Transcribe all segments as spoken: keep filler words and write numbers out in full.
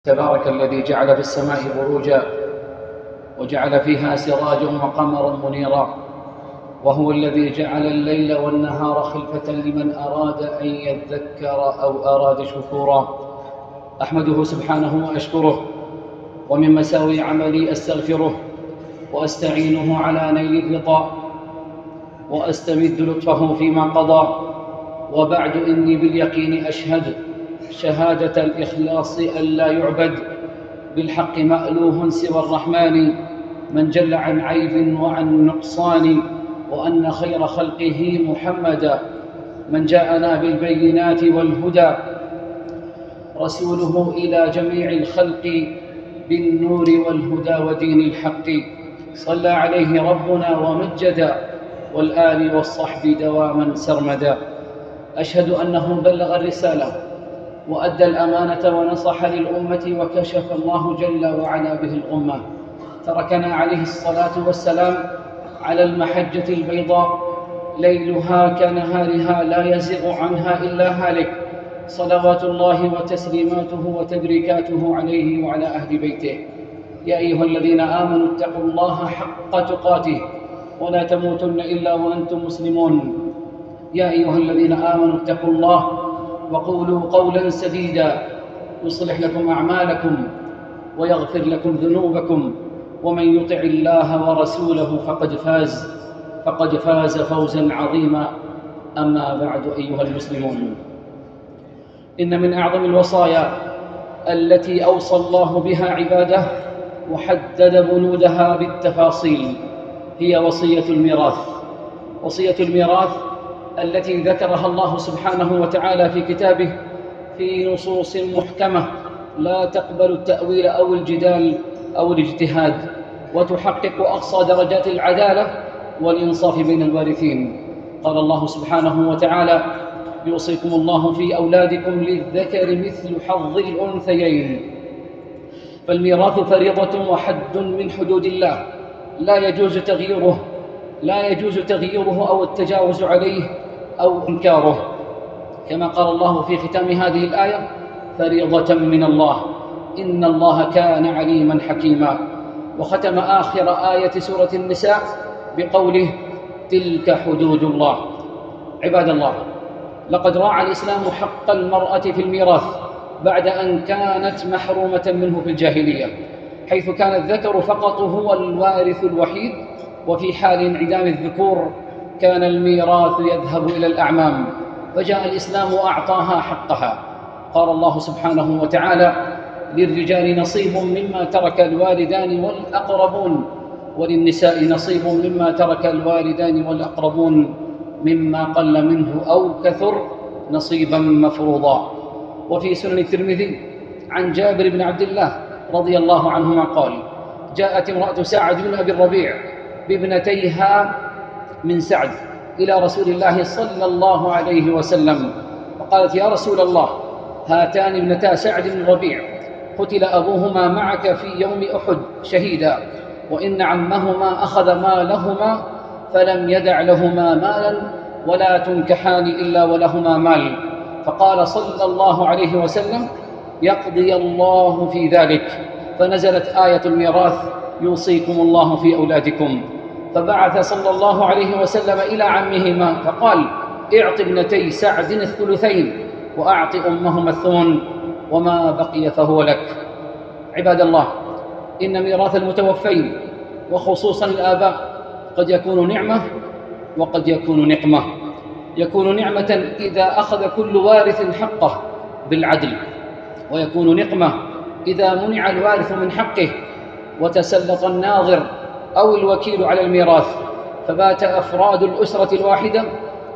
تبارك الذي جعل في السماء بروجا وجعل فيها سراجا وقمرا منيرا، وهو الذي جعل الليل والنهار خلفة لمن أراد أن يذكر أو أراد شكورا. أحمده سبحانه وأشكره، ومن مساوي عملي أستغفره وأستعينه على نيل الرضا، وأستمد لطفه فيما قضى. وبعد إني باليقين أشهد شهادة الإخلاص أن لا يعبد بالحق مألوه سوى الرحمن، من جل عن عيب وعن نقصان، وأن خير خلقه محمدا من جاءنا بالبينات والهدى، رسوله إلى جميع الخلق بالنور والهدى ودين الحق. صلى عليه ربنا ومجدا، والآل والصحب دواما سرمدا. أشهد أنه بلغ الرسالة وأدى الأمانة ونصح للأمة، وكشف الله جل وعلا به الغمة. تركنا عليه الصلاة والسلام على المحجة البيضاء، ليلها كنهارها لا يزغ عنها إلا هالك، صلوات الله وتسليماته وتبريكاته عليه وعلى أهل بيته. يا أيها الذين آمنوا اتقوا الله حق تقاته ولا تموتن إلا وأنتم مسلمون. يا أيها الذين آمنوا اتقوا الله وقولوا قولا سديدا يصلح لكم أعمالكم ويغفر لكم ذنوبكم، ومن يطع الله ورسوله فقد فاز فقد فاز فوزا عظيما. أما بعد أيها المسلمون، إن من أعظم الوصايا التي أوصى الله بها عباده وحدد بنودها بالتفاصيل هي وصية الميراث. وصية الميراث التي ذكرها الله سبحانه وتعالى في كتابه في نصوص محكمة لا تقبل التأويل أو الجدال أو الاجتهاد، وتحقق أقصى درجات العدالة والإنصاف بين الوارثين. قال الله سبحانه وتعالى: يوصيكم الله في أولادكم للذكر مثل حظ الأنثيين. فالميراث فريضة وحد من حدود الله لا يجوز تغييره لا يجوز تغييره أو التجاوز عليه أو إنكاره، كما قال الله في ختام هذه الآية: فريضة من الله إن الله كان عليما حكيما. وختم آخر آية سورة النساء بقوله: تلك حدود الله. عباد الله، لقد راعى الإسلام حق المرأة في الميراث بعد أن كانت محرومة منه في الجاهلية، حيث كان الذكر فقط هو الوارث الوحيد، وفي حال انعدام الذكور كان الميراث يذهب إلى الأعمام، فجاء الإسلام وأعطاها حقها. قال الله سبحانه وتعالى: للرجال نصيب مما ترك الوالدان والأقربون، وللنساء نصيب مما ترك الوالدان والأقربون، مما قل منه أو كثر نصيبا مفروضا. وفي سنن الترمذي عن جابر بن عبد الله رضي الله عنهما قال: جاءت امرأة سعد بن أبي الربيع بابنتيها من سعد إلى رسول الله صلى الله عليه وسلم، فقالت: يا رسول الله، هاتان ابنتا سعد بن الربيع قتل أبوهما معك في يوم أحد شهيدا، وإن عمهما أخذ مالهما فلم يدع لهما مالا ولا تنكحان إلا ولهما مال. فقال صلى الله عليه وسلم: يقضي الله في ذلك. فنزلت آية الميراث: يوصيكم الله في أولادكم. فبعث صلى الله عليه وسلم إلى عمهما فقال: اعط ابنتي سعد الثلثين وأعط أمهما الثمن، وما بقي فهو لك. عباد الله، إن ميراث المتوفين وخصوصا الآباء قد يكون نعمة وقد يكون نقمة. يكون نعمة إذا أخذ كل وارث حقه بالعدل، ويكون نقمة إذا منع الوارث من حقه وتسلط الناظر أو الوكيل على الميراث، فبات أفراد الأسرة الواحدة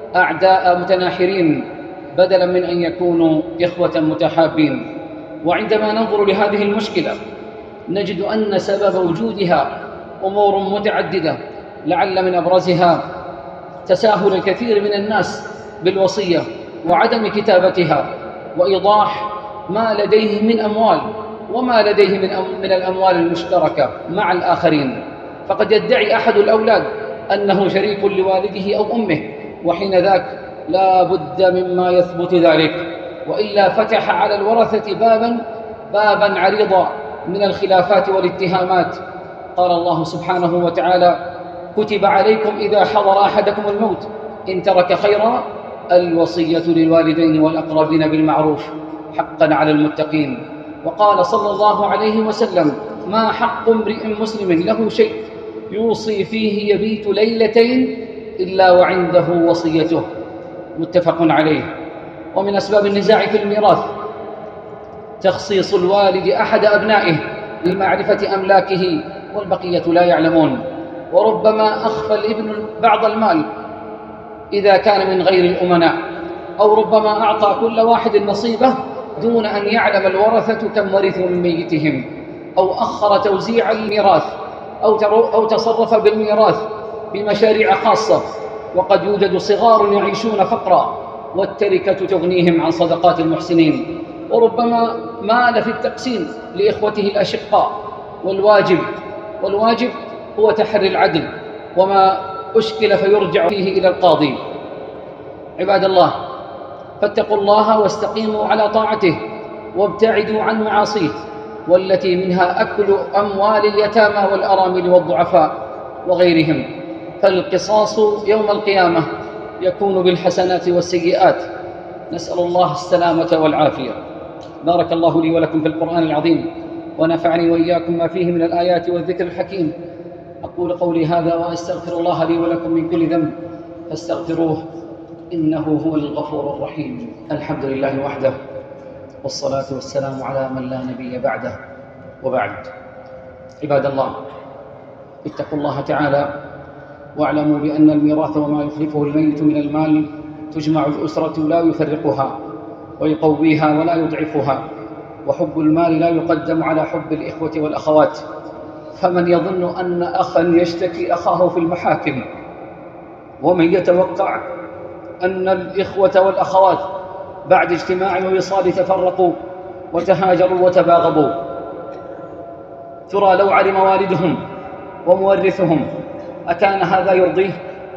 أعداء متناحرين بدلا من أن يكونوا إخوة متحابين. وعندما ننظر لهذه المشكلة نجد أن سبب وجودها أمور متعددة، لعل من أبرزها تساهل الكثير من الناس بالوصية وعدم كتابتها، وإيضاح ما لديه من أموال وما لديه من, أم من الأموال المشتركة مع الآخرين. فقد يدعي أحد الأولاد أنه شريك لوالده أو أمه، وحين ذاك لا بد مما يثبت ذلك، وإلا فتح على الورثة بابا بابا عريضا من الخلافات والاتهامات. قال الله سبحانه وتعالى: كتب عليكم إذا حضر أحدكم الموت إن ترك خيرا الوصية للوالدين والأقربين بالمعروف حقا على المتقين. وقال صلى الله عليه وسلم: ما حق امرئ مسلم له شيء يوصي فيه يبيت ليلتين إلا وعنده وصيته. متفق عليه. ومن أسباب النزاع في الميراث تخصيص الوالد أحد أبنائه لمعرفة أملاكه والبقية لا يعلمون، وربما أخفى الابن بعض المال إذا كان من غير الأمناء، أو ربما أعطى كل واحد نصيبه دون أن يعلم الورثة كم ورثوا من ميتهم، أو أخر توزيع الميراث أو تصرف بالميراث بمشاريع خاصة، وقد يوجد صغار يعيشون فقرا والتركة تغنيهم عن صدقات المحسنين، وربما مال في التقسيم لإخوته الأشقاء. والواجب والواجب هو تحري العدل، وما أشكل فيرجع فيه إلى القاضي. عباد الله، فاتقوا الله واستقيموا على طاعته وابتعدوا عن معاصيه، والتي منها أكل أموال اليتامى والأرامل والضعفاء وغيرهم. فالقصاص يوم القيامة يكون بالحسنات والسيئات، نسأل الله السلامة والعافية. بارك الله لي ولكم في القرآن العظيم، ونفعني وإياكم ما فيه من الآيات والذكر الحكيم. أقول قولي هذا وأستغفر الله لي ولكم من كل ذنب فاستغفروه إنه هو الغفور الرحيم. الحمد لله وحده، والصلاة والسلام على من لا نبي بعده، وبعد. عباد الله، اتقوا الله تعالى واعلموا بأن الميراث وما يخلفه الميت من المال تجمع الأسرة لا يفرقها، ويقويها ولا يضعفها، وحب المال لا يقدم على حب الإخوة والأخوات. فمن يظن أن أخا يشتكي أخاه في المحاكم، ومن يتوقع أن الإخوة والأخوات بعد اجتماع ووصال تفرقوا وتهاجروا وتباغضوا، ترى لو علم والدهم ومورثهم أكان هذا يرضيه؟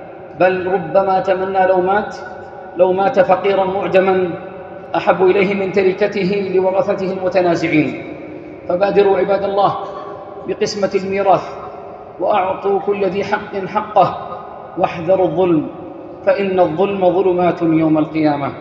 بل ربما تمنى لو مات لو مات فقيرا معدما أحب إليه من تركته لورثته المتنازعين. فبادروا عباد الله بقسمة الميراث، وأعطوا كل ذي حق حقه، واحذروا الظلم، فإن الظلم ظلمات يوم القيامة.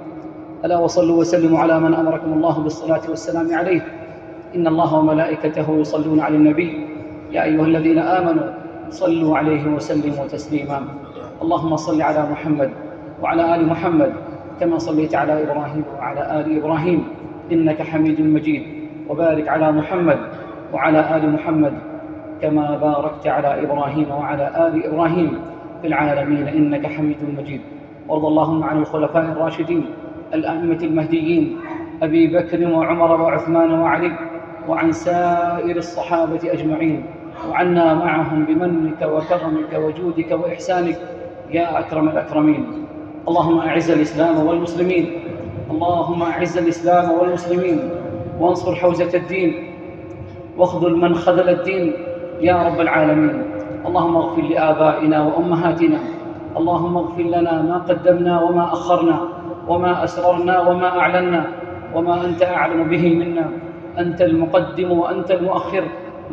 ألا وصلوا وسلموا على من أمركم الله بالصلاة والسلام عليه. إن الله وملائكته يصلون على النبي، يا أيها الذين آمنوا صلوا عليه وسلموا تسليما. اللهم صل على محمد وعلى آل محمد كما صليت على إبراهيم وعلى آل إبراهيم إنك حميد مجيد، وبارك على محمد وعلى آل محمد كما باركت على إبراهيم وعلى آل إبراهيم في العالمين إنك حميد مجيد. وارض اللهم عن الخلفاء الراشدين الأئمة المهديين أبي بكر وعمر وعثمان وعلي، وعن سائر الصحابة أجمعين، وعنا معهم بمنك وكرمك وجودك وإحسانك يا أكرم الأكرمين. اللهم أعز الإسلام والمسلمين اللهم أعز الإسلام والمسلمين وانصر حوزة الدين، واخذل من خذل الدين يا رب العالمين. اللهم اغفر لآبائنا وأمهاتنا، اللهم اغفر لنا ما قدمنا وما أخرنا، وما أسررنا وما أعلنا، وما أنت أعلم به منا. أنت المقدم وأنت المؤخر،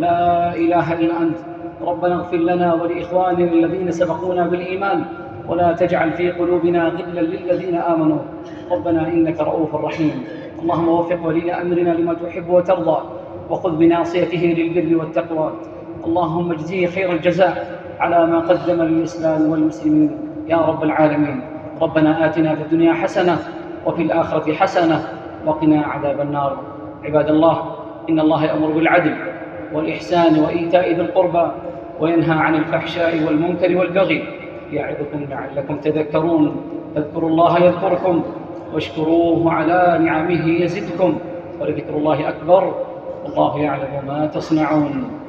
لا إله إلا أنت. ربنا اغفر لنا ولإخواننا الذين سبقونا بالإيمان، ولا تجعل في قلوبنا غلا للذين آمنوا. ربنا إنك رؤوف رحيم. اللهم وفق ولي أمرنا لما تحب وترضى، وخذ بناصيته للبر والتقوى. اللهم اجزيه خير الجزاء على ما قدم للإسلام والمسلمين يا رب العالمين. ربنا آتنا في الدنيا حسنة وفي الآخرة حسنة وقنا عذاب النار. عباد الله، إن الله يأمر بالعدل والإحسان وإيتاء ذي القربى، وينهى عن الفحشاء والمنكر والبغي، يعظكم لعلكم تذكرون. فاذكروا الله يذكركم، واشكروه على نعمه يزدكم، ولذكر الله أكبر، والله يعلم ما تصنعون.